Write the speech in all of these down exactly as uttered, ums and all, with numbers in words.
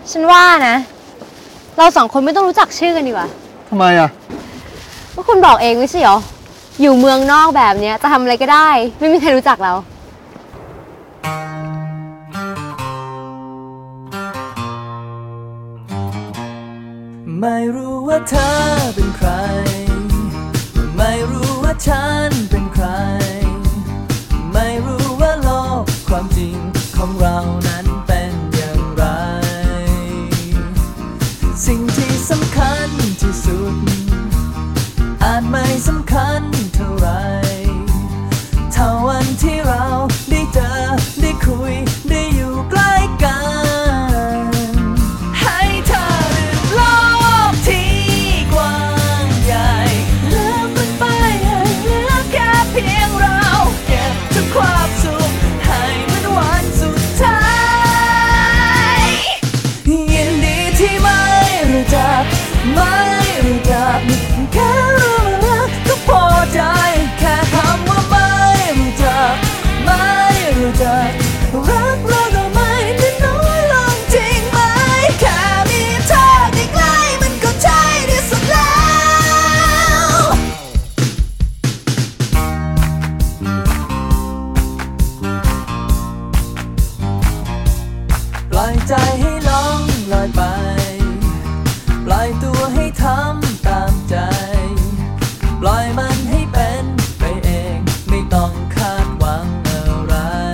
ฉันว่านะเราสองคนไม่ต้องรู้จักชื่อกันดีกว่าทำไมอ่ะว่าคุณบอกเองไม่ใช่หรออยู่เมืองนอกแบบนี้จะทำอะไรก็ได้ไม่มีใครรู้จักเราไม่รู้ว่าเธอเป็นใครไม่รู้ว่าฉันเป็นใครไม่รู้ว่าโลกความจริงของเรานั้นเป็นอย่างไรสิ่งที่สำคัญที่สุดอาจไม่สำคัญเท่าไรเท่าวันที่เราได้เจอได้คุยได้อยู่ใกล้กันให้เธอลืมโลกที่กว้างใหญ่ลืมมันไปให้เหลือแค่เพียงเราเก็บทุกความสุขให้มันวันสุดท้ายยินดีที่ไม่รู้จักไม่รู้จักแค่รู้รักก็พอใจแค่คำว่าไม่รู้จักไม่รู้จักรักเราก็ไม่ได้น้อยลงจริงไหมแค่มีเธอใกล้ๆมันก็ใช่ที่สุดแล้วปล่อยใจให้ล่องลอยไปปล่อยตัวให้ทำตามใจปล่อยมันให้เป็นไปเองไม่ต้องคาดหวังอะไร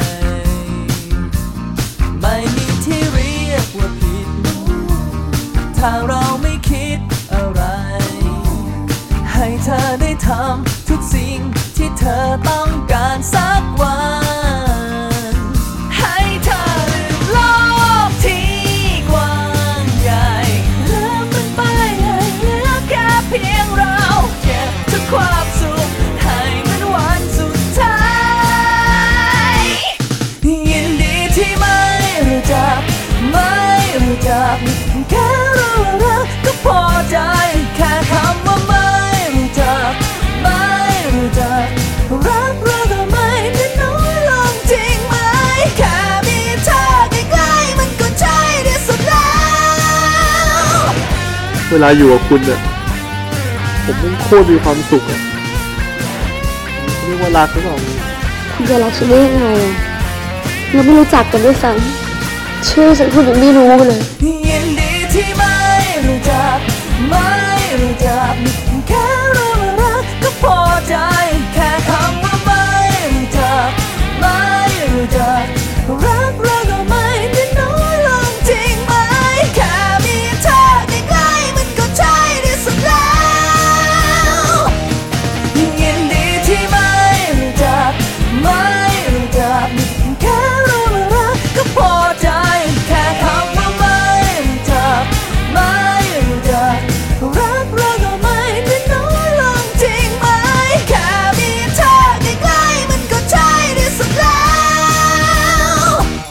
ไม่มีที่เรียกว่าผิดถ้าเราไม่คิดอะไรให้เธอได้ทำทุกสิ่งที่เธอต้องการสักวันให้เธอลืมโลกที่กว้างใหญ่ลืมมันไปให้เหลือแค่เพียงเราเก็บทุกความสุขให้มันวันสุดท้ายยินดีที่ไม่รู้จักไม่รู้จักแค่รู้รักก็พอใจแค่คำว่าไม่รู้จักไม่รู้จักรักเราก็ไม่ได้น้อยลงจริงไหมแค่มีเธอใกล้ๆมันก็ใช่ที่สุดแล้วเวลาอยู่กับคุณเนี่ยผมไม่โคตรมีความสุขอ่ะเรียกว่ารักหรือเปล่าคุณจะรักฉันได้ยังไงอะเราไม่รู้จักกันด้วยซ้ำชื่อฉันคุณยังไม่รู้เลยยินดีที่ไม่รู้จักไม่รู้จักแค่รู้รักก็พอใจแค่คำว่าไม่รู้จักไม่รู้จักรักเราก็ไม่ได้น้อยลงจริงไหมแค่มีเธอใกล้ๆมันก็ใช่ที่สุดแล้วยินดีที่ไม่รู้จักไม่รู้จักแค่รู้รักก็พอใจแค่คำว่าไม่รู้จักไม่รู้จักรักเราก็ไม่ได้น้อยลงจริงไหมแค่มีเธอใกล้ๆมันก็ใช่ที่สุดแล้ว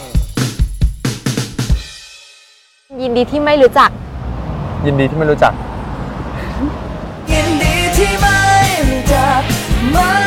ยินดีที่ไม่รู้จักยินดีที่ไม่รู้จักยินดีที่ไม่รู้จักไม่